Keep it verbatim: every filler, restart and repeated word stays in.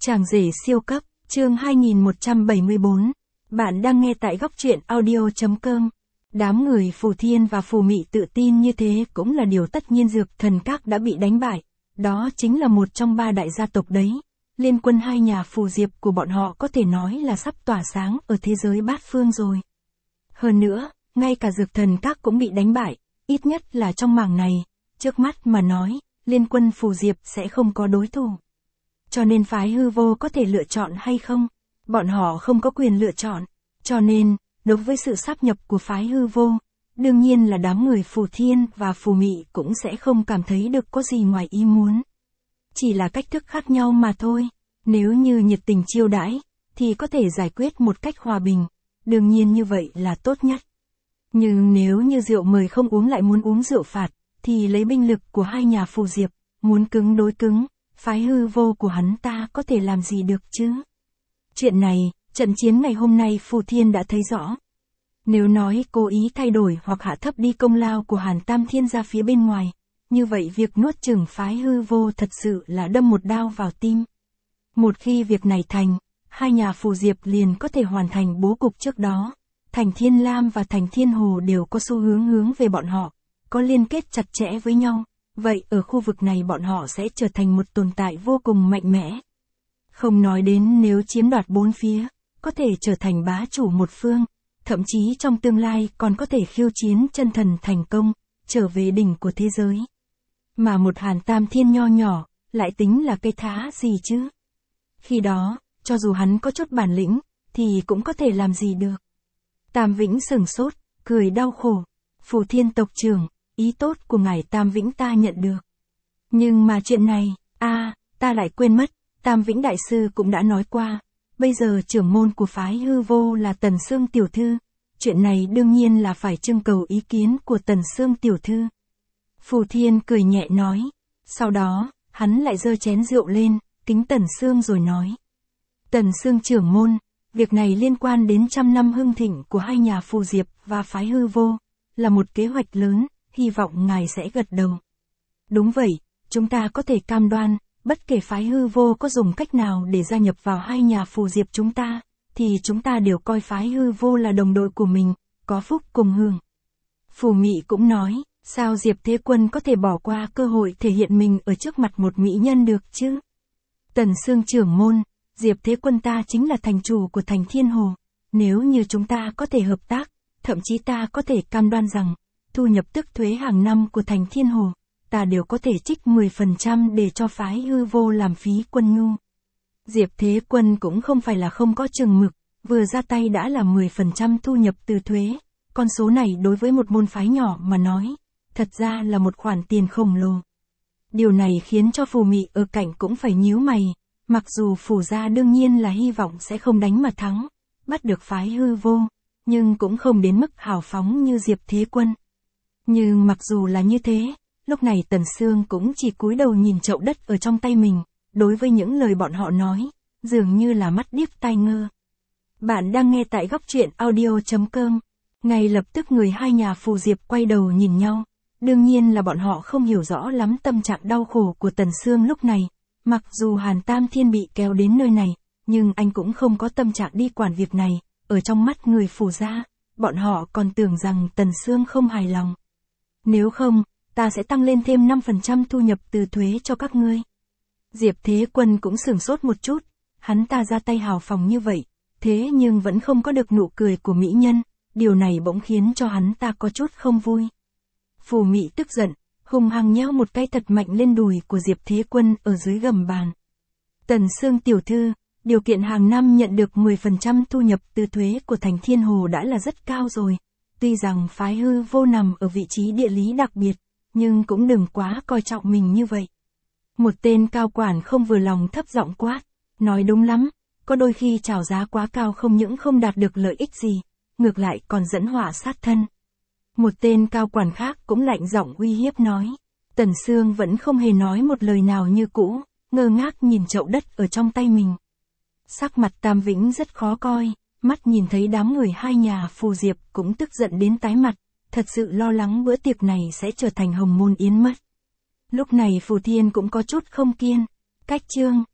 Chàng rể siêu cấp, chương hai nghìn một trăm bảy mươi bốn. Bạn đang nghe tại góc truyện audio chấm com. Đám người Phù Thiên và Phù Mị tự tin như thế cũng là điều tất nhiên. Dược Thần Các đã bị đánh bại. Đó chính là một trong ba đại gia tộc đấy. Liên quân hai nhà Phù Diệp của bọn họ có thể nói là sắp tỏa sáng ở thế giới bát phương rồi. Hơn nữa, ngay cả Dược Thần Các cũng bị đánh bại, ít nhất là trong mảng này. Trước mắt mà nói, liên quân Phù Diệp sẽ không có đối thủ. Cho nên phái hư vô có thể lựa chọn hay không? Bọn họ không có quyền lựa chọn. Cho nên, đối với sự sáp nhập của phái hư vô, đương nhiên là đám người Phù Thiên và Phù Mị cũng sẽ không cảm thấy được có gì ngoài ý muốn. Chỉ là cách thức khác nhau mà thôi. Nếu như nhiệt tình chiêu đãi, thì có thể giải quyết một cách hòa bình. Đương nhiên như vậy là tốt nhất. Nhưng nếu như rượu mời không uống lại muốn uống rượu phạt, thì lấy binh lực của hai nhà Phù Diệp, muốn cứng đối cứng, phái hư vô của hắn ta có thể làm gì được chứ? Chuyện này, trận chiến ngày hôm nay Phù Thiên đã thấy rõ. Nếu nói cố ý thay đổi hoặc hạ thấp đi công lao của Hàn Tam Thiên ra phía bên ngoài, như vậy việc nuốt chửng phái hư vô thật sự là đâm một đao vào tim. Một khi việc này thành, hai nhà Phù Diệp liền có thể hoàn thành bố cục trước đó. Thành Thiên Lam và Thành Thiên Hồ đều có xu hướng hướng về bọn họ, có liên kết chặt chẽ với nhau. Vậy ở khu vực này bọn họ sẽ trở thành một tồn tại vô cùng mạnh mẽ. Không nói đến nếu chiếm đoạt bốn phía, có thể trở thành bá chủ một phương, thậm chí trong tương lai còn có thể khiêu chiến chân thần thành công, trở về đỉnh của thế giới. Mà một Hàn Tam Thiên nho nhỏ, lại tính là cây thá gì chứ? Khi đó, cho dù hắn có chút bản lĩnh, thì cũng có thể làm gì được. Tam Vĩnh sửng sốt, cười đau khổ. Phù Thiên tộc trưởng, ý tốt của ngài Tam Vĩnh ta nhận được. Nhưng mà chuyện này, a à, ta lại quên mất, Tam Vĩnh đại sư cũng đã nói qua, bây giờ trưởng môn của phái hư vô là Tần Sương tiểu thư, chuyện này đương nhiên là phải trưng cầu ý kiến của Tần Sương tiểu thư. Phù Thiên cười nhẹ nói, sau đó, hắn lại giơ chén rượu lên, kính Tần Sương rồi nói. Tần Sương trưởng môn, việc này liên quan đến trăm năm hưng thịnh của hai nhà Phù Diệp và phái hư vô, là một kế hoạch lớn. Hy vọng ngài sẽ gật đầu. Đúng vậy, chúng ta có thể cam đoan, bất kể phái hư vô có dùng cách nào để gia nhập vào hai nhà Phù Diệp chúng ta, thì chúng ta đều coi phái hư vô là đồng đội của mình, có phúc cùng hưởng. Phù Mị cũng nói, sao Diệp Thế Quân có thể bỏ qua cơ hội thể hiện mình ở trước mặt một mỹ nhân được chứ? Tần Sương trưởng môn, Diệp Thế Quân ta chính là thành chủ của Thành Thiên Hồ. Nếu như chúng ta có thể hợp tác, thậm chí ta có thể cam đoan rằng, thu nhập tức thuế hàng năm của Thành Thiên Hồ, ta đều có thể trích mười phần trăm để cho phái hư vô làm phí quân nhu. Diệp Thế Quân cũng không phải là không có chừng mực, vừa ra tay đã là mười phần trăm thu nhập từ thuế. Con số này đối với một môn phái nhỏ mà nói, thật ra là một khoản tiền khổng lồ. Điều này khiến cho Phù Mị ở cạnh cũng phải nhíu mày, mặc dù Phù gia đương nhiên là hy vọng sẽ không đánh mà thắng, bắt được phái hư vô, nhưng cũng không đến mức hào phóng như Diệp Thế Quân. Nhưng mặc dù là như thế, lúc này Tần Sương cũng chỉ cúi đầu nhìn chậu đất ở trong tay mình, đối với những lời bọn họ nói, dường như là mắt điếc tai ngơ. Bạn đang nghe tại góc truyện audio chấm com. Ngay lập tức người hai nhà Phù Diệp quay đầu nhìn nhau, đương nhiên là bọn họ không hiểu rõ lắm tâm trạng đau khổ của Tần Sương lúc này, mặc dù Hàn Tam Thiên bị kéo đến nơi này, nhưng anh cũng không có tâm trạng đi quản việc này, ở trong mắt người Phù gia, bọn họ còn tưởng rằng Tần Sương không hài lòng. Nếu không, ta sẽ tăng lên thêm năm phần trăm thu nhập từ thuế cho các ngươi. Diệp Thế Quân cũng sửng sốt một chút, hắn ta ra tay hào phóng như vậy, thế nhưng vẫn không có được nụ cười của mỹ nhân, điều này bỗng khiến cho hắn ta có chút không vui. Phù Mị tức giận, hung hăng nhéo một cái thật mạnh lên đùi của Diệp Thế Quân ở dưới gầm bàn. Tần Sương tiểu thư, điều kiện hàng năm nhận được mười phần trăm thu nhập từ thuế của Thành Thiên Hồ đã là rất cao rồi. Tuy rằng phái hư vô nằm ở vị trí địa lý đặc biệt, nhưng cũng đừng quá coi trọng mình như vậy. Một tên cao quản không vừa lòng thấp giọng quát, nói đúng lắm, có đôi khi chào giá quá cao không những không đạt được lợi ích gì, ngược lại còn dẫn họa sát thân. Một tên cao quản khác cũng lạnh giọng uy hiếp nói. Tần Sương vẫn không hề nói một lời nào như cũ, ngơ ngác nhìn chậu đất ở trong tay mình. Sắc mặt Tam Vĩnh rất khó coi, mắt nhìn thấy đám người hai nhà Phù Diệp cũng tức giận đến tái mặt, thật sự lo lắng bữa tiệc này sẽ trở thành hồng môn yến mất. Lúc này Phù Thiên cũng có chút không kiên, cách chương,